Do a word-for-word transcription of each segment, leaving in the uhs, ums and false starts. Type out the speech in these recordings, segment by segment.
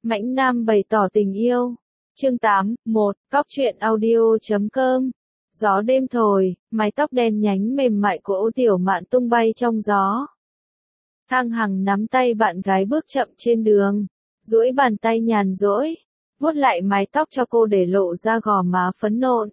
Mãnh Nam bày tỏ tình yêu. Chương tám, một, Cóc truyện audio chấm com. Gió đêm thổi, mái tóc đen nhánh mềm mại của Ô Tiểu Mạn tung bay trong gió. Thang Hằng nắm tay bạn gái bước chậm trên đường, duỗi bàn tay nhàn rỗi, vuốt lại mái tóc cho cô để lộ ra gò má phấn nộn.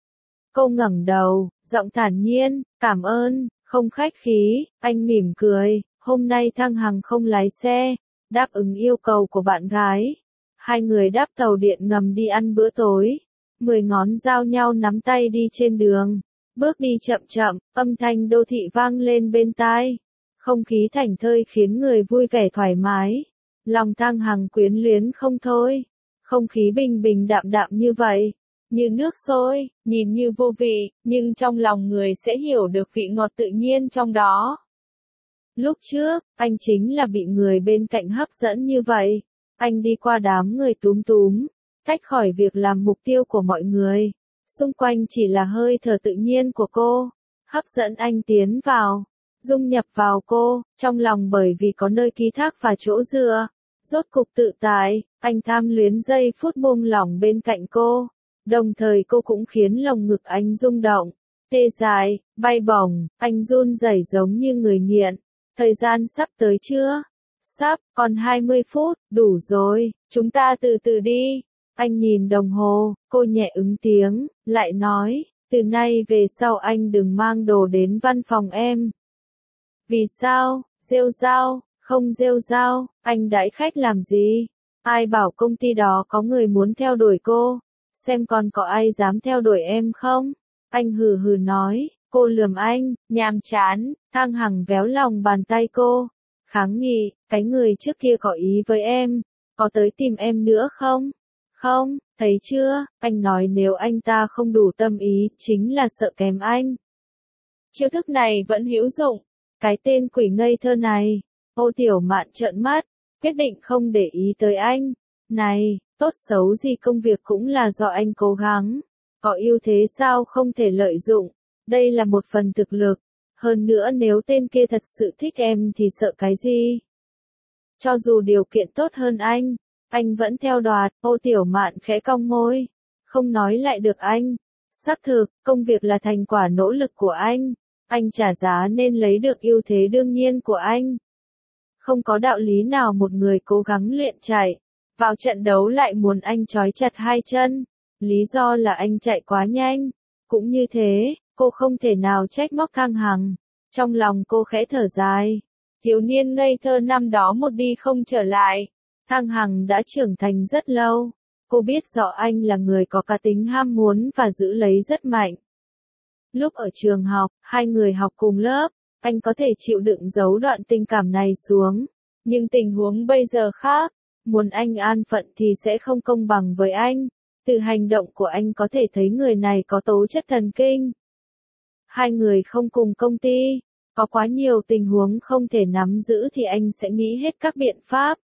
Cô ngẩng đầu, giọng thản nhiên, cảm ơn, không khách khí, anh mỉm cười, hôm nay Thang Hằng không lái xe, đáp ứng yêu cầu của bạn gái. Hai người đáp tàu điện ngầm đi ăn bữa tối, mười ngón giao nhau nắm tay đi trên đường, bước đi chậm chậm, âm thanh đô thị vang lên bên tai. Không khí thảnh thơi khiến người vui vẻ thoải mái, lòng Thang Hằng quyến luyến không thôi. Không khí bình bình đạm đạm như vậy, như nước sôi, nhìn như vô vị, nhưng trong lòng người sẽ hiểu được vị ngọt tự nhiên trong đó. Lúc trước, anh chính là bị người bên cạnh hấp dẫn như vậy. Anh đi qua đám người túm túm, tách khỏi việc làm mục tiêu của mọi người. Xung quanh chỉ là hơi thở tự nhiên của cô, hấp dẫn anh tiến vào, dung nhập vào cô, trong lòng bởi vì có nơi ký thác và chỗ dựa. Rốt cục tự tại, anh tham luyến giây phút buông lỏng bên cạnh cô. Đồng thời cô cũng khiến lồng ngực anh rung động, tê dại, bay bổng, anh run rẩy giống như người nghiện. Thời gian sắp tới chưa? Sắp, còn hai mươi phút, đủ rồi, chúng ta từ từ đi. Anh nhìn đồng hồ, cô nhẹ ứng tiếng, lại nói, từ nay về sau anh đừng mang đồ đến văn phòng em. Vì sao? Rêu rao, không rêu rao, anh đãi khách làm gì? Ai bảo công ty đó có người muốn theo đuổi cô? Xem còn có ai dám theo đuổi em không? Anh hừ hừ nói, cô lườm anh, nhàm chán. Thang Hằng véo lòng bàn tay cô, kháng nghị, cái người trước kia có ý với em, có tới tìm em nữa không? Không, thấy chưa, anh nói nếu anh ta không đủ tâm ý, chính là sợ kém anh. Chiêu thức này vẫn hữu dụng, cái tên quỷ ngây thơ này. Ô Tiểu Mạn trợn mắt, quyết định không để ý tới anh. Này, tốt xấu gì công việc cũng là do anh cố gắng, có ưu thế sao không thể lợi dụng, đây là một phần thực lực. Hơn nữa nếu tên kia thật sự thích em thì sợ cái gì? Cho dù điều kiện tốt hơn anh, anh vẫn theo đoạt. Ô Tiểu Mạn khẽ cong môi, không nói lại được anh. Xác thực, công việc là thành quả nỗ lực của anh, anh trả giá nên lấy được ưu thế đương nhiên của anh. Không có đạo lý nào một người cố gắng luyện chạy, vào trận đấu lại muốn anh trói chặt hai chân, lý do là anh chạy quá nhanh. Cũng như thế, cô không thể nào trách móc Thang Hằng. Trong lòng cô khẽ thở dài, thiếu niên ngây thơ năm đó một đi không trở lại. Thang Hằng đã trưởng thành rất lâu, cô biết rõ anh là người có cá tính ham muốn và giữ lấy rất mạnh. Lúc ở trường học, hai người học cùng lớp, anh có thể chịu đựng giấu đoạn tình cảm này xuống, nhưng tình huống bây giờ khác, muốn anh an phận thì sẽ không công bằng với anh. Từ hành động của anh có thể thấy người này có tố chất thần kinh. Hai người không cùng công ty, có quá nhiều tình huống không thể nắm giữ thì anh sẽ nghĩ hết các biện pháp,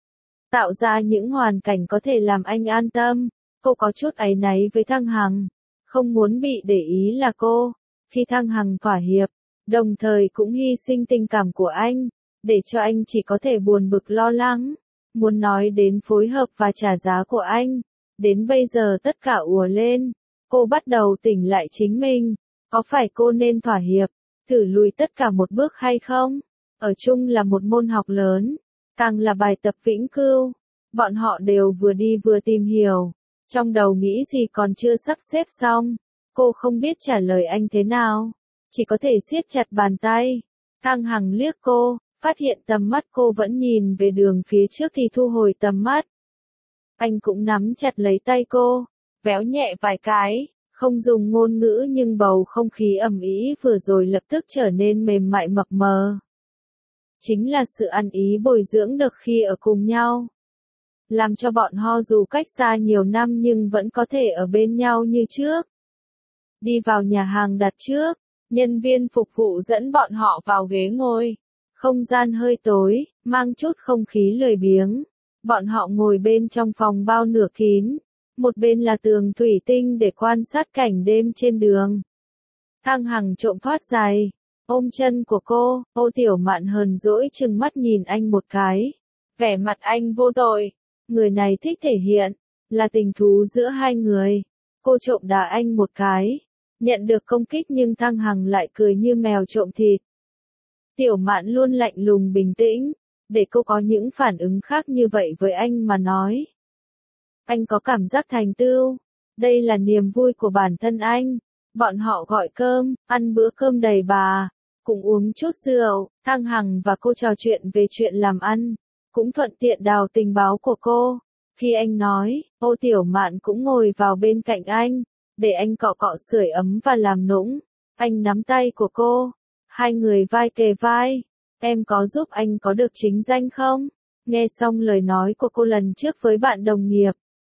tạo ra những hoàn cảnh có thể làm anh an tâm. Cô có chút áy náy với Thang Hằng, không muốn bị để ý là cô. Khi Thang Hằng thỏa hiệp, đồng thời cũng hy sinh tình cảm của anh, để cho anh chỉ có thể buồn bực lo lắng. Muốn nói đến phối hợp và trả giá của anh, đến bây giờ tất cả ùa lên. Cô bắt đầu tỉnh lại chính mình. Có phải cô nên thỏa hiệp, thử lùi tất cả một bước hay không? Ở chung là một môn học lớn, càng là bài tập vĩnh cửu. Bọn họ đều vừa đi vừa tìm hiểu, trong đầu nghĩ gì còn chưa sắp xếp xong. Cô không biết trả lời anh thế nào, chỉ có thể siết chặt bàn tay. Thang Hằng liếc cô, phát hiện tầm mắt cô vẫn nhìn về đường phía trước thì thu hồi tầm mắt. Anh cũng nắm chặt lấy tay cô, véo nhẹ vài cái. Không dùng ngôn ngữ nhưng bầu không khí ầm ĩ vừa rồi lập tức trở nên mềm mại mập mờ. Chính là sự ăn ý bồi dưỡng được khi ở cùng nhau, làm cho bọn họ dù cách xa nhiều năm nhưng vẫn có thể ở bên nhau như trước. Đi vào nhà hàng đặt trước, nhân viên phục vụ dẫn bọn họ vào ghế ngồi. Không gian hơi tối, mang chút không khí lười biếng. Bọn họ ngồi bên trong phòng bao nửa kín. Một bên là tường thủy tinh để quan sát cảnh đêm trên đường. Thang Hằng trộm thoát giày, ôm chân của cô. Ô Tiểu Mạn hờn dỗi trừng mắt nhìn anh một cái. Vẻ mặt anh vô tội, Người này thích thể hiện, là tình thú giữa hai người. Cô trộm đá anh một cái. Nhận được công kích nhưng Thăng Hằng lại cười như mèo trộm thịt. Tiểu Mạn luôn lạnh lùng bình tĩnh, để cô có những phản ứng khác như vậy với anh mà nói. Anh có cảm giác thành tựu. Đây là niềm vui của bản thân anh. Bọn họ gọi cơm, ăn bữa cơm đầy bà, cũng uống chút rượu, Thăng Hằng và cô trò chuyện về chuyện làm ăn, cũng thuận tiện đào tình báo của cô. Khi anh nói, Ô Tiểu Mạn cũng ngồi vào bên cạnh anh, để anh cọ cọ sưởi ấm và làm nũng. Anh nắm tay của cô, hai người vai kề vai. Em có giúp anh có được chính danh không? Nghe xong lời nói của cô lần trước với bạn đồng nghiệp,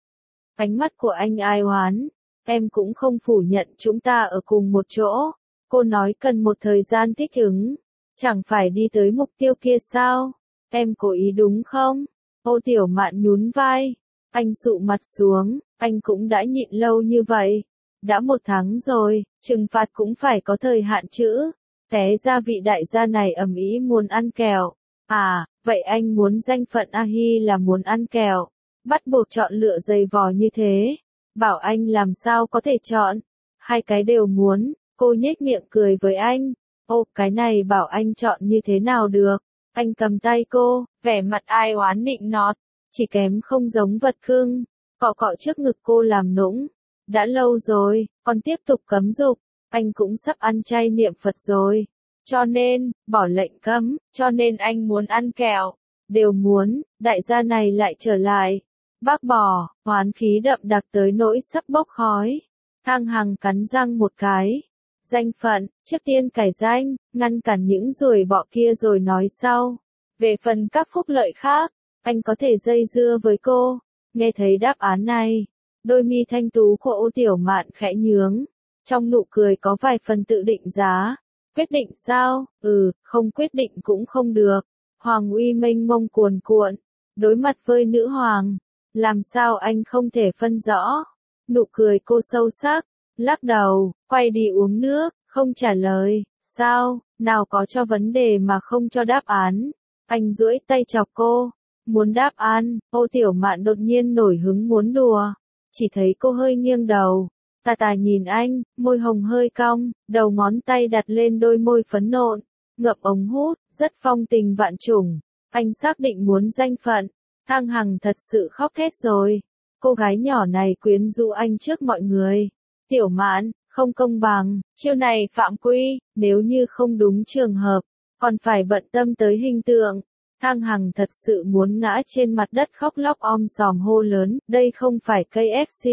ánh mắt của anh ai oán. Em cũng không phủ nhận chúng ta ở cùng một chỗ. Cô nói cần một thời gian thích ứng. Chẳng phải đi tới mục tiêu kia sao? Em cố ý đúng không? Ô Tiểu Mạn nhún vai. Anh dụ mặt xuống. Anh cũng đã nhịn lâu như vậy. Đã một tháng rồi, trừng phạt cũng phải có thời hạn chứ. Té ra vị đại gia này ầm ĩ muốn ăn kẹo. À, vậy anh muốn danh phận A Hi là muốn ăn kẹo. Bắt buộc chọn lựa dày vò như thế. Bảo anh làm sao có thể chọn. Hai cái đều muốn. Cô nhếch miệng cười với anh. Ô, cái này bảo anh chọn như thế nào được. Anh cầm tay cô, vẻ mặt ai oán nịnh nọt. Chỉ kém không giống vật cưng. Cọ cọ trước ngực cô làm nũng. Đã lâu rồi, còn tiếp tục cấm dục. Anh cũng sắp ăn chay niệm Phật rồi. Cho nên, bỏ lệnh cấm, cho nên anh muốn ăn kẹo. Đều muốn, đại gia này lại trở lại. Bác bỏ, hoán khí đậm đặc tới nỗi sắp bốc khói. Thăng Hằng cắn răng một cái. Danh phận, trước tiên cải danh, ngăn cản những ruồi bọ kia rồi nói sau. Về phần các phúc lợi khác, anh có thể dây dưa với cô. Nghe thấy đáp án này, đôi mi thanh tú của Ô Tiểu Mạn khẽ nhướng. Trong nụ cười có vài phần tự định giá. Quyết định sao? Ừ, không quyết định cũng không được. Hoàng uy mênh mông cuồn cuộn. Đối mặt với nữ hoàng. Làm sao anh không thể phân rõ? Nụ cười cô sâu sắc. Lắc đầu, quay đi uống nước, không trả lời. Sao? Nào có cho vấn đề mà không cho đáp án. Anh duỗi tay chọc cô. Muốn đáp án, Ô Tiểu Mạn đột nhiên nổi hứng muốn đùa. Chỉ thấy cô hơi nghiêng đầu. Tà tà nhìn anh, môi hồng hơi cong, đầu ngón tay đặt lên đôi môi phấn nộn, ngậm ống hút, rất phong tình vạn trùng. Anh xác định muốn danh phận. Thăng Hằng thật sự khóc thét rồi. Cô gái nhỏ này quyến rũ anh trước mọi người. Tiểu Mạn, không công bằng, chiêu này phạm quy, nếu như không đúng trường hợp, còn phải bận tâm tới hình tượng. Thăng Hằng thật sự muốn ngã trên mặt đất khóc lóc om sòm hô lớn, đây không phải ca ép xê.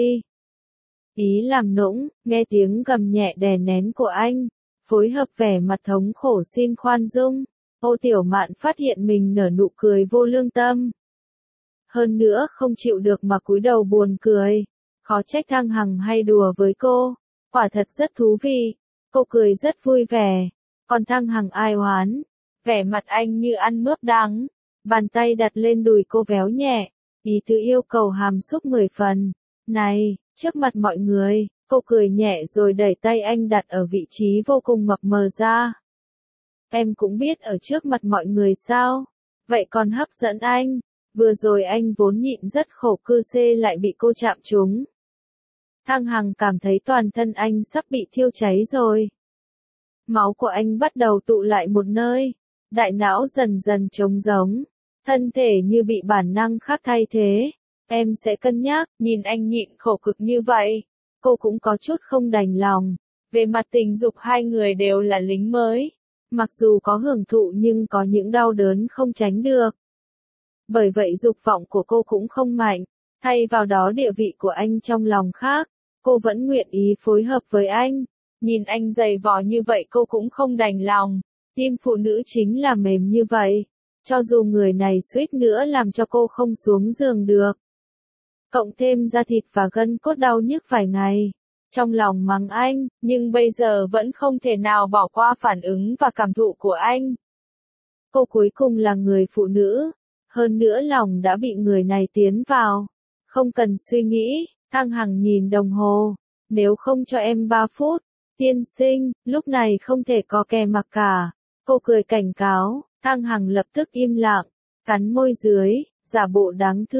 Ý làm nũng, nghe tiếng gầm nhẹ đè nén của anh, phối hợp vẻ mặt thống khổ xin khoan dung. Ô Tiểu Mạn phát hiện mình nở nụ cười vô lương tâm. Hơn nữa không chịu được mà cúi đầu buồn cười. Khó trách Thăng Hằng hay đùa với cô. Quả thật rất thú vị. Cô cười rất vui vẻ. Còn Thăng Hằng ai oán. Vẻ mặt anh như ăn mướp đắng. Bàn tay đặt lên đùi cô véo nhẹ. Ý tứ yêu cầu hàm xúc mười phần. Này, trước mặt mọi người, cô cười nhẹ rồi đẩy tay anh đặt ở vị trí vô cùng mập mờ ra. Em cũng biết ở trước mặt mọi người sao? Vậy còn hấp dẫn anh. Vừa rồi anh vốn nhịn rất khổ cư xê lại bị cô chạm trúng. Thăng Hằng cảm thấy toàn thân anh sắp bị thiêu cháy rồi. Máu của anh bắt đầu tụ lại một nơi. Đại não dần dần trống rỗng. Thân thể như bị bản năng khác thay thế. Em sẽ cân nhắc, nhìn anh nhịn khổ cực như vậy. Cô cũng có chút không đành lòng. Về mặt tình dục hai người đều là lính mới. Mặc dù có hưởng thụ nhưng có những đau đớn không tránh được. Bởi vậy dục vọng của cô cũng không mạnh. Thay vào đó địa vị của anh trong lòng khác. Cô vẫn nguyện ý phối hợp với anh. Nhìn anh giày vò như vậy cô cũng không đành lòng. Tim phụ nữ chính là mềm như vậy. Cho dù người này suýt nữa làm cho cô không xuống giường được. Cộng thêm da thịt và gân cốt đau nhức vài ngày. Trong lòng mắng anh, nhưng bây giờ vẫn không thể nào bỏ qua phản ứng và cảm thụ của anh. Cô cuối cùng là người phụ nữ. Hơn nữa lòng đã bị người này tiến vào. Không cần suy nghĩ, Thăng Hằng nhìn đồng hồ. Nếu không cho em ba phút, tiên sinh, lúc này không thể có kè mặc cả. Cô cười cảnh cáo, Thăng Hằng lập tức im lặng, cắn môi dưới, giả bộ đáng thương,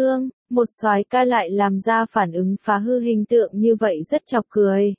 Một soái ca lại làm ra phản ứng phá hư hình tượng như vậy rất chọc cười.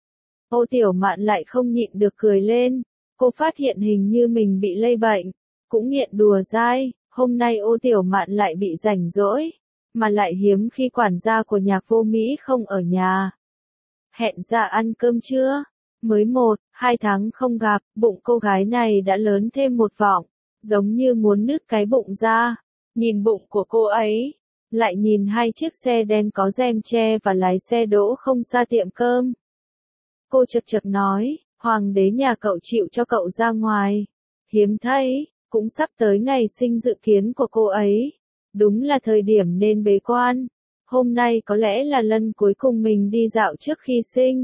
Ô Tiểu Mạn lại không nhịn được cười lên, cô phát hiện hình như mình bị lây bệnh, cũng nghiện đùa dai, hôm nay Ô Tiểu Mạn lại bị rảnh rỗi, mà lại hiếm khi quản gia của Nhạc Vô Mỹ không ở nhà. Hẹn ra ăn cơm trưa, mới một, hai tháng không gặp, bụng cô gái này đã lớn thêm một vòng, giống như muốn nứt cái bụng ra, nhìn bụng của cô ấy. Lại nhìn hai chiếc xe đen có rèm che và lái xe đỗ không xa tiệm cơm. Cô chật chật nói, hoàng đế nhà cậu chịu cho cậu ra ngoài. Hiếm thấy, cũng sắp tới ngày sinh dự kiến của cô ấy. Đúng là thời điểm nên bế quan. Hôm nay có lẽ là lần cuối cùng mình đi dạo trước khi sinh.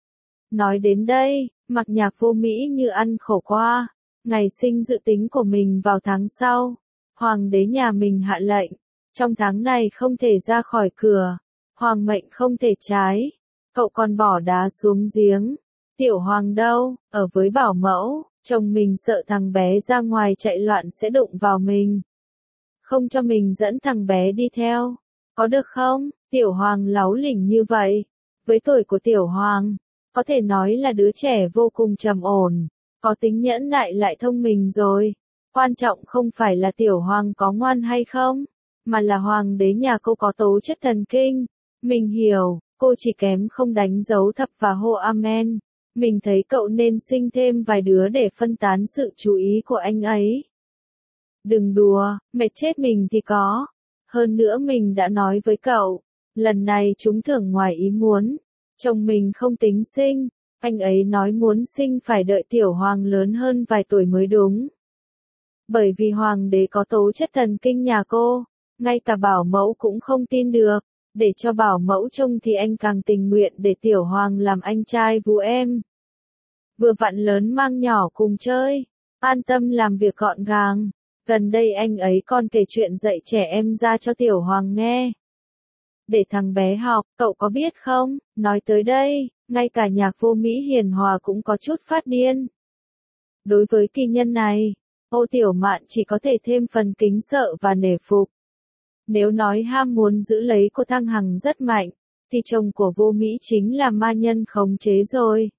Nói đến đây, mặt Nhạc Vô Mỹ như ăn khổ qua. Ngày sinh dự tính của mình vào tháng sau. Hoàng đế nhà mình hạ lệnh. Trong tháng này không thể ra khỏi cửa, hoàng mệnh không thể trái, cậu còn bỏ đá xuống giếng. Tiểu hoàng đâu, ở với bảo mẫu, chồng mình sợ thằng bé ra ngoài chạy loạn sẽ đụng vào mình. Không cho mình dẫn thằng bé đi theo, có được không? Tiểu hoàng láu lỉnh như vậy, với tuổi của tiểu hoàng, có thể nói là đứa trẻ vô cùng trầm ổn, có tính nhẫn nại lại thông minh rồi. Quan trọng không phải là tiểu hoàng có ngoan hay không, mà là hoàng đế nhà cô có tố chất thần kinh. Mình hiểu, cô chỉ kém không đánh dấu thập và hô amen. Mình thấy cậu nên sinh thêm vài đứa để phân tán sự chú ý của anh ấy. Đừng đùa, mệt chết mình thì có. Hơn nữa mình đã nói với cậu, lần này trúng thưởng ngoài ý muốn. Chồng mình không tính sinh, anh ấy nói muốn sinh phải đợi tiểu hoàng lớn hơn vài tuổi mới đúng. Bởi vì hoàng đế có tố chất thần kinh nhà cô. Ngay cả bảo mẫu cũng không tin được, để cho bảo mẫu trông thì anh càng tình nguyện để tiểu hoàng làm anh trai vú em. Vừa vặn lớn mang nhỏ cùng chơi, an tâm làm việc gọn gàng. Gần đây anh ấy còn kể chuyện dạy trẻ em ra cho tiểu hoàng nghe. Để thằng bé học, cậu có biết không, nói tới đây, ngay cả Nhạc Vô Mỹ hiền hòa cũng có chút phát điên. Đối với kỳ nhân này, Ô Tiểu Mạn chỉ có thể thêm phần kính sợ và nể phục. Nếu nói ham muốn giữ lấy cô Thăng Hằng rất mạnh, thì chồng của Vô Mỹ chính là ma nhân khống chế rồi.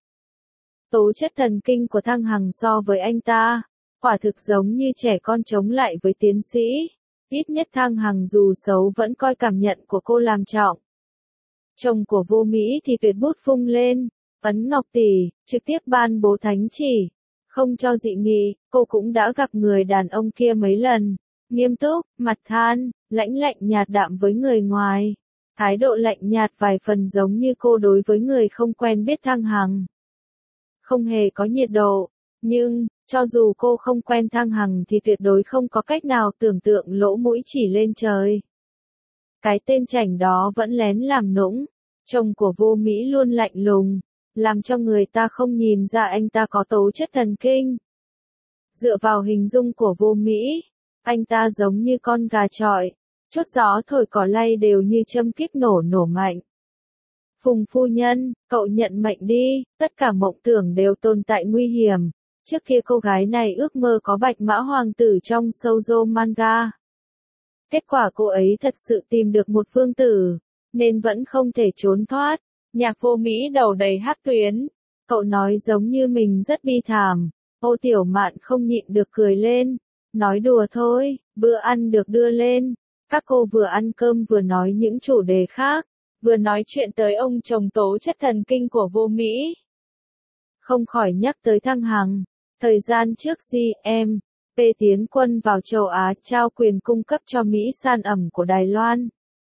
Tố chất thần kinh của Thăng Hằng so với anh ta, quả thực giống như trẻ con chống lại với tiến sĩ. Ít nhất Thăng Hằng dù xấu vẫn coi cảm nhận của cô làm trọng. Chồng của Vô Mỹ thì tuyệt bút phung lên, ấn ngọc tỷ, trực tiếp ban bố thánh chỉ. Không cho dị nghị, cô cũng đã gặp người đàn ông kia mấy lần. Nghiêm túc, mặt than, lãnh lạnh nhạt đạm với người ngoài. Thái độ lạnh nhạt vài phần giống như cô đối với người không quen biết Thăng Hằng. Không hề có nhiệt độ, nhưng, cho dù cô không quen Thăng Hằng thì tuyệt đối không có cách nào tưởng tượng lỗ mũi chỉ lên trời. Cái tên chảnh đó vẫn lén làm nũng, chồng của Vô Mỹ luôn lạnh lùng, làm cho người ta không nhìn ra anh ta có tố chất thần kinh. Dựa vào hình dung của Vô Mỹ, anh ta giống như con gà chọi, chút gió thổi cỏ lay đều như châm kíp nổ nổ mạnh. Phùng phu nhân, cậu nhận mệnh đi, tất cả mộng tưởng đều tồn tại nguy hiểm. Trước kia cô gái này ước mơ có bạch mã hoàng tử trong shoujo manga. Kết quả cô ấy thật sự tìm được một phương tử, nên vẫn không thể trốn thoát. Nhạc Vô Mỹ đầu đầy hắc tuyến. Cậu nói giống như mình rất bi thảm. Ô Tiểu Mạn không nhịn được cười lên. Nói đùa thôi, bữa ăn được đưa lên. Các cô vừa ăn cơm vừa nói những chủ đề khác. Vừa nói chuyện tới ông chồng tố chất thần kinh của Vô Mỹ. Không khỏi nhắc tới Thăng Hằng. Thời gian trước gi em, P tiến quân vào châu Á trao quyền cung cấp cho Mỹ San ẩm của Đài Loan.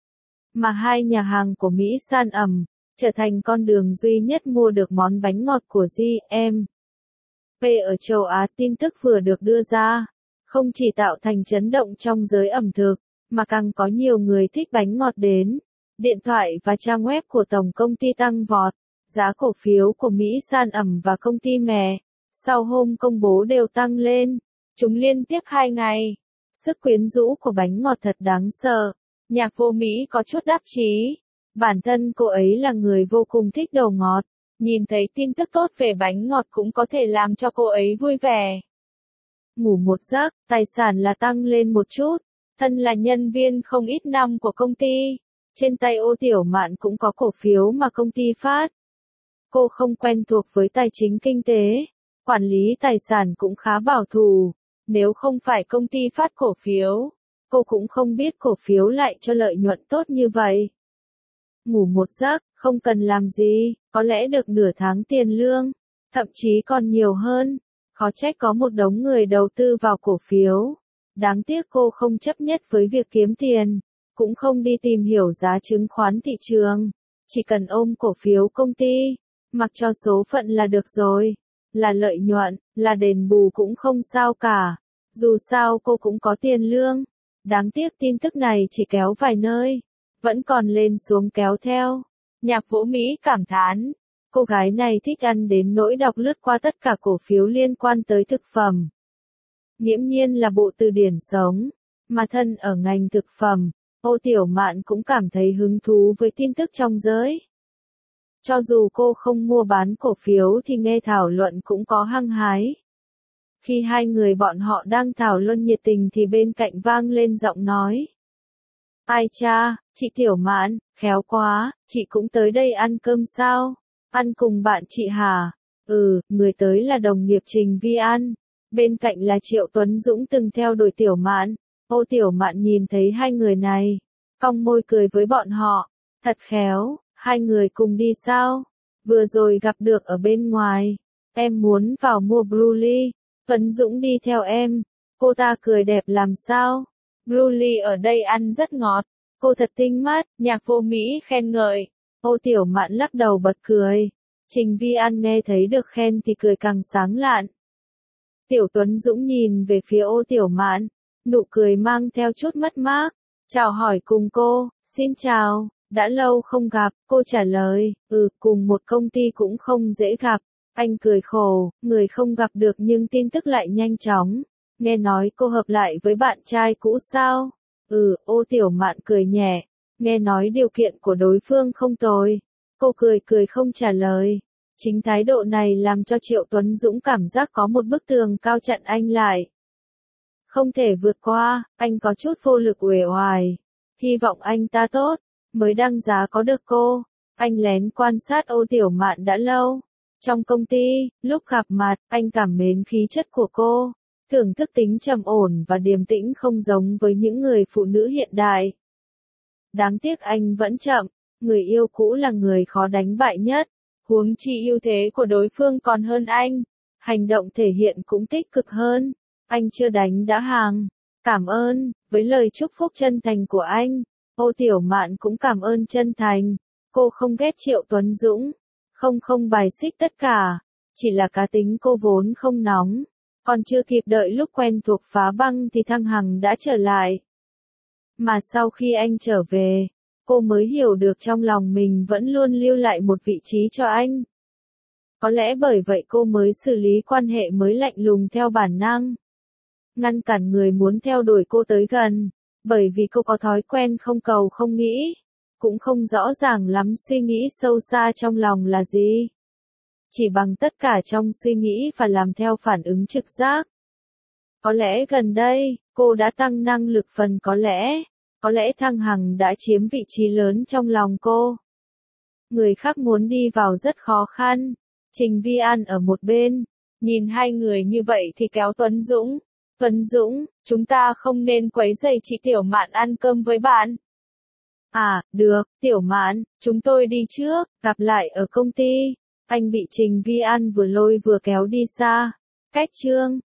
Mà hai nhà hàng của Mỹ San ẩm, trở thành con đường duy nhất mua được món bánh ngọt của gi em. P ở châu Á tin tức vừa được đưa ra, không chỉ tạo thành chấn động trong giới ẩm thực, mà càng có nhiều người thích bánh ngọt đến. Điện thoại và trang web của tổng công ty tăng vọt, giá cổ phiếu của Mỹ San ẩm và công ty mẹ, sau hôm công bố đều tăng lên, chúng liên tiếp hai ngày. Sức quyến rũ của bánh ngọt thật đáng sợ. Nhạc Vô Mỹ có chút đắc chí. Bản thân cô ấy là người vô cùng thích đồ ngọt, nhìn thấy tin tức tốt về bánh ngọt cũng có thể làm cho cô ấy vui vẻ. Ngủ một giấc, tài sản là tăng lên một chút, Thân là nhân viên không ít năm của công ty, trên tay Ô Tiểu Mạn cũng có cổ phiếu mà công ty phát. Cô không quen thuộc với tài chính kinh tế, quản lý tài sản cũng khá bảo thủ, nếu không phải công ty phát cổ phiếu, cô cũng không biết cổ phiếu lại cho lợi nhuận tốt như vậy. Ngủ một giấc, không cần làm gì, có lẽ được nửa tháng tiền lương, thậm chí còn nhiều hơn. Khó trách có một đống người đầu tư vào cổ phiếu. Đáng tiếc cô không chấp nhất với việc kiếm tiền, cũng không đi tìm hiểu giá chứng khoán thị trường, chỉ cần ôm cổ phiếu công ty, mặc cho số phận là được rồi, là lợi nhuận, là đền bù cũng không sao cả, dù sao cô cũng có tiền lương. Đáng tiếc tin tức này chỉ kéo vài nơi, vẫn còn lên xuống kéo theo. Nhạc Vũ Mỹ cảm thán, cô gái này thích ăn đến nỗi đọc lướt qua tất cả cổ phiếu liên quan tới thực phẩm. Nghiễm nhiên là bộ từ điển sống, mà thân ở ngành thực phẩm, Ô Tiểu Mạn cũng cảm thấy hứng thú với tin tức trong giới. Cho dù cô không mua bán cổ phiếu thì nghe thảo luận cũng có hăng hái. Khi hai người bọn họ đang thảo luận nhiệt tình thì bên cạnh vang lên giọng nói. Ai cha, chị Tiểu Mạn, khéo quá, chị cũng tới đây ăn cơm sao? Ăn cùng bạn chị hả? Ừ, người tới là đồng nghiệp Trình Vi An. Bên cạnh là Triệu Tuấn Dũng từng theo đuổi Tiểu Mạn. Ô Tiểu Mạn nhìn thấy hai người này, cong môi cười với bọn họ. Thật khéo, hai người cùng đi sao? Vừa rồi gặp được ở bên ngoài. Em muốn vào mua Bruli. Tuấn Dũng đi theo em. Cô ta cười đẹp làm sao? Bruli ở đây ăn rất ngọt. Cô thật tinh mắt, Nhạc Vô Mỹ khen ngợi. Ô Tiểu Mạn lắc đầu bật cười. Trình Vi An nghe thấy được khen thì cười càng sáng lạn. Tiểu Tuấn Dũng nhìn về phía Ô Tiểu Mạn, nụ cười mang theo chút mất mát. Chào hỏi cùng cô, xin chào, đã lâu không gặp, cô trả lời, ừ, cùng một công ty cũng không dễ gặp. Anh cười khổ, người không gặp được nhưng tin tức lại nhanh chóng. Nghe nói cô hợp lại với bạn trai cũ sao? Ừ, Ô Tiểu Mạn cười nhẹ, nghe nói điều kiện của đối phương không tồi. Cô cười cười không trả lời. Chính thái độ này làm cho Triệu Tuấn Dũng cảm giác có một bức tường cao chặn anh lại. Không thể vượt qua, anh có chút vô lực uể oải. Hy vọng anh ta tốt, mới đăng giá có được cô. Anh lén quan sát Ô Tiểu Mạn đã lâu. Trong công ty, lúc gặp mặt, anh cảm mến khí chất của cô. Thưởng thức tính trầm ổn và điềm tĩnh không giống với những người phụ nữ hiện đại. Đáng tiếc anh vẫn chậm, người yêu cũ là người khó đánh bại nhất. Huống chi ưu thế của đối phương còn hơn anh. Hành động thể hiện cũng tích cực hơn. Anh chưa đánh đã hàng. Cảm ơn, với lời chúc phúc chân thành của anh. Ô Tiểu Mạn cũng cảm ơn chân thành. Cô không ghét Triệu Tuấn Dũng. Không không bài xích tất cả. Chỉ là cá tính cô vốn không nóng. Còn chưa kịp đợi lúc quen thuộc phá băng thì Thăng Hằng đã trở lại. Mà sau khi anh trở về, cô mới hiểu được trong lòng mình vẫn luôn lưu lại một vị trí cho anh. Có lẽ bởi vậy cô mới xử lý quan hệ mới lạnh lùng theo bản năng. Ngăn cản người muốn theo đuổi cô tới gần, bởi vì cô có thói quen không cầu không nghĩ, cũng không rõ ràng lắm suy nghĩ sâu xa trong lòng là gì. Chỉ bằng tất cả trong suy nghĩ và làm theo phản ứng trực giác. Có lẽ gần đây, cô đã tăng năng lực phần có lẽ. Có lẽ Thăng Hằng đã chiếm vị trí lớn trong lòng cô. Người khác muốn đi vào rất khó khăn. Trình Vi An ở một bên, nhìn hai người như vậy thì kéo Tuấn Dũng. Tuấn Dũng, chúng ta không nên quấy rầy chị Tiểu Mạn ăn cơm với bạn. À, được, Tiểu Mạn, chúng tôi đi trước, gặp lại ở công ty. Anh bị Trình Vi An vừa lôi vừa kéo đi xa. Cách chương